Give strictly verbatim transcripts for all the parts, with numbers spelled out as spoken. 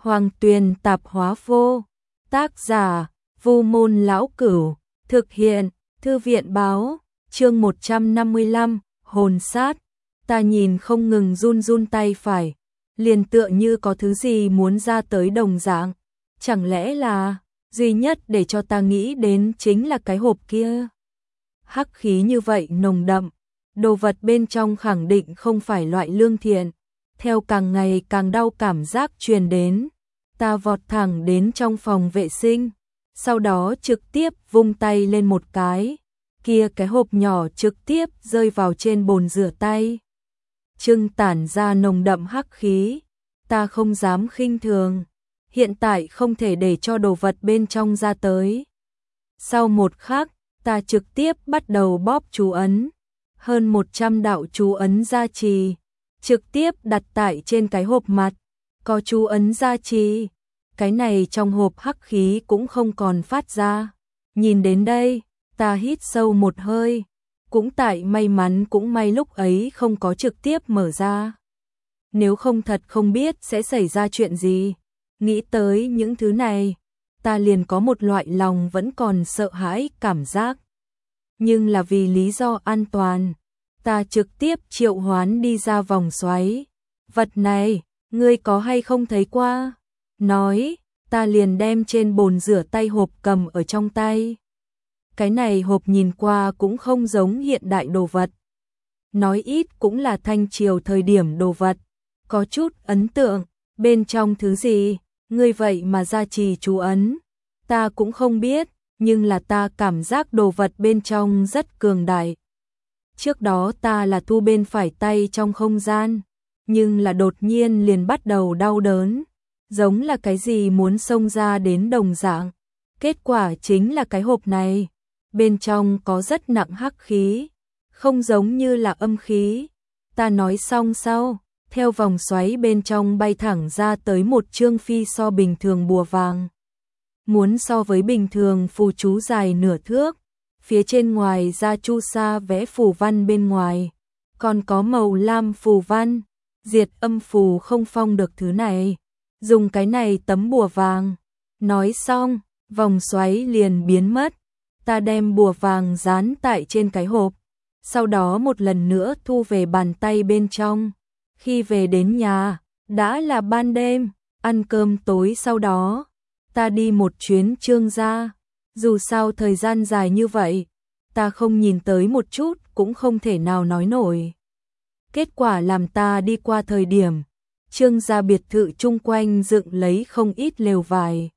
Hoàng Tuyền Tạp Hóa Vô. Tác giả: Vu Môn Lão Cửu. Thực hiện: Thư viện Báo. Chương một trăm năm mươi lăm, hồn sát. Ta nhìn không ngừng run run tay phải, liền tựa như có thứ gì muốn ra tới đồng dạng. Chẳng lẽ là, duy nhất để cho ta nghĩ đến chính là cái hộp kia. Hắc khí như vậy nồng đậm, đồ vật bên trong khẳng định không phải loại lương thiện. Theo càng ngày càng đau cảm giác truyền đến, ta vọt thẳng đến trong phòng vệ sinh, sau đó trực tiếp vung tay lên một cái, kia cái hộp nhỏ trực tiếp rơi vào trên bồn rửa tay. Trưng tản ra nồng đậm hắc khí, ta không dám khinh thường, hiện tại không thể để cho đồ vật bên trong ra tới. Sau một khắc, ta trực tiếp bắt đầu bóp chú ấn, hơn một trăm đạo chú ấn gia trì, trực tiếp đặt tại trên cái hộp mặt, có chú ấn gia trì, cái này trong hộp hắc khí cũng không còn phát ra. Nhìn đến đây, ta hít sâu một hơi, cũng tại may mắn cũng may lúc ấy không có trực tiếp mở ra. Nếu không thật không biết sẽ xảy ra chuyện gì. Nghĩ tới những thứ này, ta liền có một loại lòng vẫn còn sợ hãi cảm giác. Nhưng là vì lý do an toàn, ta trực tiếp triệu hoán đi ra vòng xoáy. Vật này, ngươi có hay không thấy qua? Nói, ta liền đem trên bồn rửa tay hộp cầm ở trong tay. Cái này hộp nhìn qua cũng không giống hiện đại đồ vật. Nói ít cũng là thanh triều thời điểm đồ vật. Có chút ấn tượng, bên trong thứ gì, ngươi vậy mà gia trì chú ấn. Ta cũng không biết, nhưng là ta cảm giác đồ vật bên trong rất cường đại. Trước đó ta là thu bên phải tay trong không gian, nhưng là đột nhiên liền bắt đầu đau đớn, giống là cái gì muốn xông ra đến đồng dạng. Kết quả chính là cái hộp này, bên trong có rất nặng hắc khí, không giống như là âm khí. Ta nói xong sau, theo vòng xoáy bên trong bay thẳng ra tới một chương phi so bình thường bùa vàng. Muốn so với bình thường phù chú dài nửa thước, phía trên ngoài ra chu sa vẽ phù văn bên ngoài, còn có màu lam phù văn, diệt âm phù không phong được thứ này, dùng cái này tấm bùa vàng. Nói xong, vòng xoáy liền biến mất, ta đem bùa vàng dán tại trên cái hộp, sau đó một lần nữa thu về bàn tay bên trong. Khi về đến nhà, đã là ban đêm, ăn cơm tối sau đó, ta đi một chuyến Trương gia. Dù sao thời gian dài như vậy, ta không nhìn tới một chút cũng không thể nào nói nổi. Kết quả làm ta đi qua thời điểm, Trương gia biệt thự chung quanh dựng lấy không ít lều vải.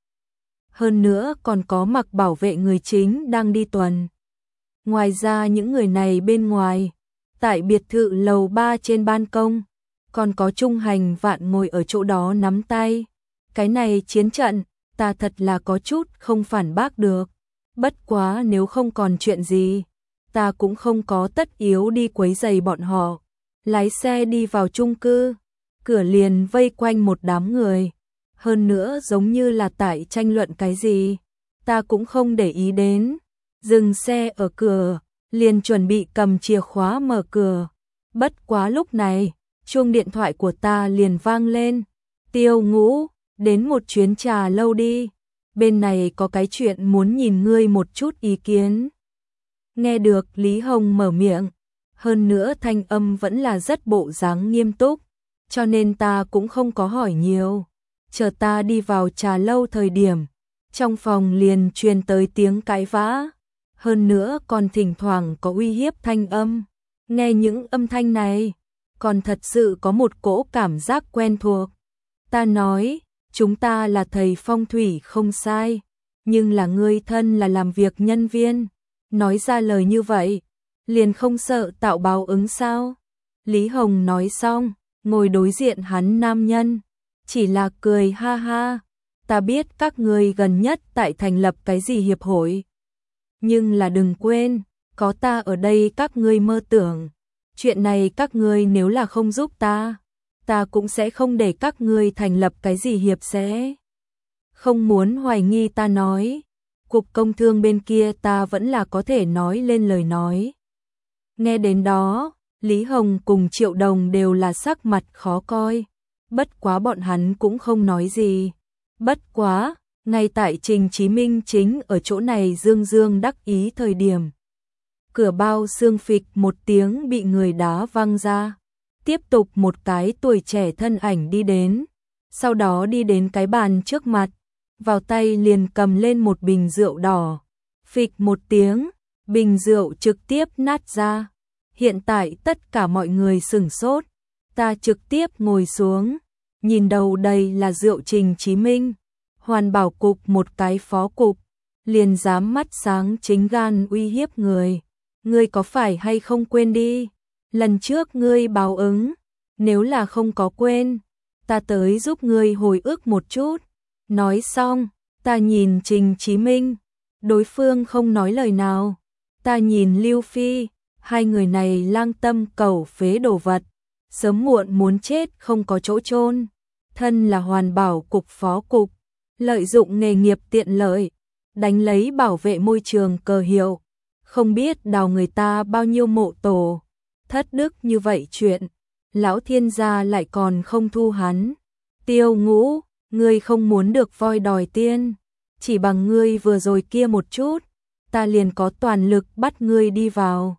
Hơn nữa còn có mặc bảo vệ người chính đang đi tuần. Ngoài ra những người này bên ngoài, tại biệt thự lầu ba trên ban công, còn có Trung Hành Vạn ngồi ở chỗ đó nắm tay. Cái này chiến trận, ta thật là có chút không phản bác được. Bất quá nếu không còn chuyện gì, ta cũng không có tất yếu đi quấy rầy bọn họ. Lái xe đi vào chung cư, cửa liền vây quanh một đám người. Hơn nữa giống như là tại tranh luận cái gì, ta cũng không để ý đến. Dừng xe ở cửa, liền chuẩn bị cầm chìa khóa mở cửa. Bất quá lúc này, chuông điện thoại của ta liền vang lên. Tiêu Ngũ, đến một chuyến trà lâu đi. Bên này có cái chuyện muốn nhìn ngươi một chút ý kiến. Nghe được Lý Hồng mở miệng, hơn nữa thanh âm vẫn là rất bộ dáng nghiêm túc, cho nên ta cũng không có hỏi nhiều. Chờ ta đi vào trà lâu thời điểm, trong phòng liền truyền tới tiếng cãi vã, hơn nữa còn thỉnh thoảng có uy hiếp thanh âm. Nghe những âm thanh này, còn thật sự có một cỗ cảm giác quen thuộc. Ta nói, chúng ta là thầy phong thủy không sai, nhưng là ngươi thân là làm việc nhân viên, nói ra lời như vậy, liền không sợ tạo báo ứng sao? Lý Hồng nói xong, ngồi đối diện hắn nam nhân, chỉ là cười ha ha. Ta biết các ngươi gần nhất tại thành lập cái gì hiệp hội, nhưng là đừng quên, có ta ở đây các ngươi mơ tưởng. Chuyện này các ngươi nếu là không giúp ta, ta cũng sẽ không để các ngươi thành lập cái gì hiệp sẽ. Không muốn hoài nghi ta nói, cục công thương bên kia ta vẫn là có thể nói lên lời nói. Nghe đến đó, Lý Hồng cùng Triệu Đồng đều là sắc mặt khó coi, bất quá bọn hắn cũng không nói gì, Bất quá, ngay tại Trình Chí Minh chính ở chỗ này dương dương đắc ý thời điểm. Cửa bao xương phịch một tiếng bị người đá văng ra. Tiếp tục một cái tuổi trẻ thân ảnh đi đến. Sau đó đi đến cái bàn trước mặt. Vào tay liền cầm lên một bình rượu đỏ. Phịch một tiếng, bình rượu trực tiếp nát ra. Hiện tại tất cả mọi người sửng sốt. Ta trực tiếp ngồi xuống. Nhìn đầu đầy là rượu Trình Chí Minh. Hoàn Bảo cục một cái phó cục. Liền dám mắt sáng chính gan uy hiếp người. Ngươi có phải hay không quên đi? Lần trước ngươi báo ứng. Nếu là không có quên, ta tới giúp ngươi hồi ức một chút. Nói xong, ta nhìn Trình Chí Minh. Đối phương không nói lời nào. Ta nhìn Lưu Phi. Hai người này lang tâm cầu phế đồ vật. Sớm muộn muốn chết không có chỗ chôn. Thân là Hoàn Bảo cục phó cục. Lợi dụng nghề nghiệp tiện lợi. Đánh lấy bảo vệ môi trường cờ hiệu. Không biết đào người ta bao nhiêu mộ tổ. Thất đức như vậy chuyện. Lão thiên gia lại còn không thu hắn. Tiêu Ngũ, ngươi không muốn được voi đòi tiên. Chỉ bằng ngươi vừa rồi kia một chút. Ta liền có toàn lực bắt ngươi đi vào.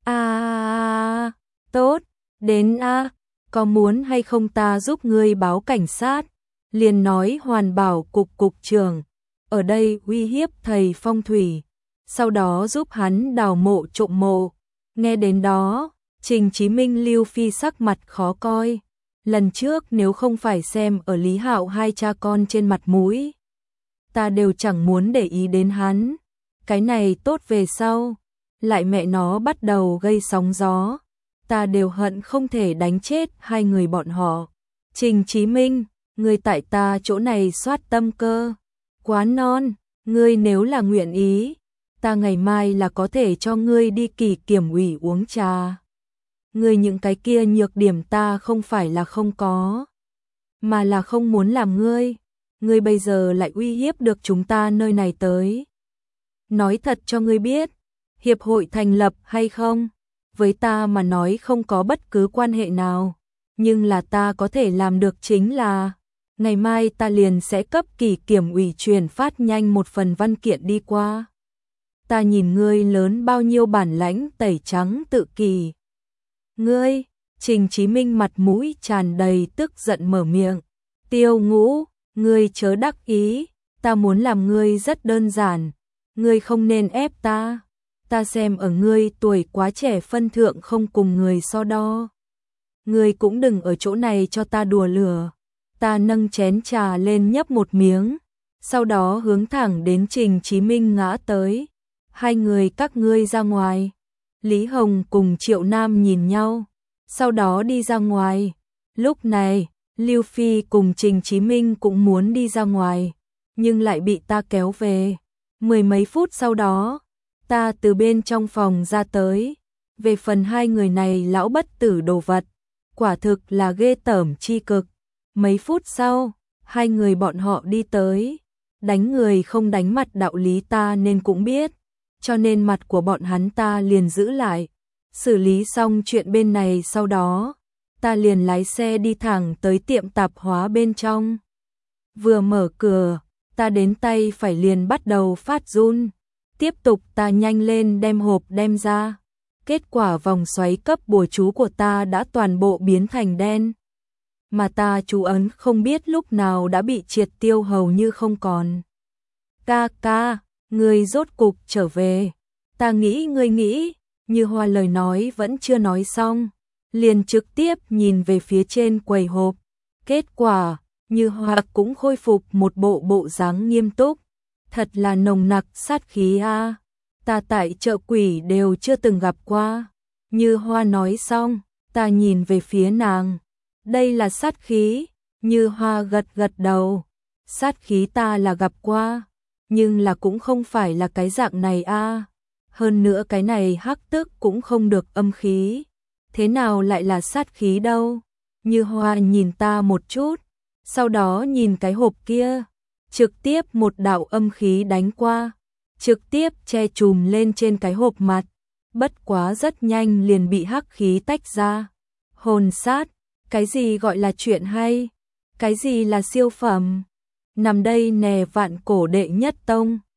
À, tốt, đến a, có muốn hay không ta giúp ngươi báo cảnh sát? Liền nói Hoàn Bảo cục cục trưởng. Ở đây uy hiếp thầy phong thủy. Sau đó giúp hắn đào mộ trộm mộ. Nghe đến đó, Trình Chí Minh Lưu Phi sắc mặt khó coi. Lần trước nếu không phải xem ở Lý Hạo hai cha con trên mặt mũi, ta đều chẳng muốn để ý đến hắn. Cái này tốt về sau, lại mẹ nó bắt đầu gây sóng gió. Ta đều hận không thể đánh chết hai người bọn họ. Trình Chí Minh, ngươi tại ta chỗ này soát tâm cơ. Quá non, ngươi nếu là nguyện ý, ta ngày mai là có thể cho ngươi đi kỳ kiểm ủy uống trà. Ngươi những cái kia nhược điểm ta không phải là không có, mà là không muốn làm ngươi. Ngươi bây giờ lại uy hiếp được chúng ta nơi này tới. Nói thật cho ngươi biết, hiệp hội thành lập hay không, với ta mà nói không có bất cứ quan hệ nào. Nhưng là ta có thể làm được chính là, ngày mai ta liền sẽ cấp kỳ kiểm ủy truyền phát nhanh một phần văn kiện đi qua. Ta nhìn ngươi lớn bao nhiêu bản lãnh tẩy trắng tự kỳ. Ngươi, Trình Chí Minh mặt mũi tràn đầy tức giận mở miệng. Tiêu Ngũ, ngươi chớ đắc ý, ta muốn làm ngươi rất đơn giản. Ngươi không nên ép ta. Ta xem ở ngươi tuổi quá trẻ phân thượng không cùng người so đo. Ngươi cũng đừng ở chỗ này cho ta đùa lửa. Ta nâng chén trà lên nhấp một miếng, sau đó hướng thẳng đến Trình Chí Minh ngã tới. Hai người các ngươi ra ngoài. Lý Hồng cùng Triệu Nam nhìn nhau, sau đó đi ra ngoài. Lúc này, Lưu Phi cùng Trình Chí Minh cũng muốn đi ra ngoài, nhưng lại bị ta kéo về. Mười mấy phút sau đó, ta từ bên trong phòng ra tới. Về phần hai người này lão bất tử đồ vật, quả thực là ghê tởm chi cực. Mấy phút sau, hai người bọn họ đi tới. Đánh người không đánh mặt đạo lý ta nên cũng biết, cho nên mặt của bọn hắn ta liền giữ lại. Xử lý xong chuyện bên này sau đó, ta liền lái xe đi thẳng tới tiệm tạp hóa bên trong. Vừa mở cửa, ta đến tay phải liền bắt đầu phát run. Tiếp tục ta nhanh lên đem hộp đem ra. Kết quả vòng xoáy cấp bùa chú của ta đã toàn bộ biến thành đen. Mà ta chú ấn không biết lúc nào đã bị triệt tiêu hầu như không còn. Ca ca, ngươi rốt cục trở về. Ta nghĩ ngươi nghĩ, Như Hoa lời nói vẫn chưa nói xong, liền trực tiếp nhìn về phía trên quầy hộp. Kết quả, Như Hoa cũng khôi phục một bộ bộ dáng nghiêm túc. Thật là nồng nặc sát khí a. Ta tại chợ quỷ đều chưa từng gặp qua. Như Hoa nói xong, ta nhìn về phía nàng. Đây là sát khí. Như Hoa gật gật đầu. Sát khí ta là gặp qua, nhưng là cũng không phải là cái dạng này a. Hơn nữa cái này hắc tức cũng không được âm khí. Thế nào lại là sát khí đâu? Như Hoa nhìn ta một chút, sau đó nhìn cái hộp kia, trực tiếp một đạo âm khí đánh qua, trực tiếp che chùm lên trên cái hộp mặt. Bất quá rất nhanh liền bị hắc khí tách ra. Hồn sát, cái gì gọi là chuyện hay? Cái gì là siêu phẩm? nằm đây nè vạn cổ đệ nhất tông.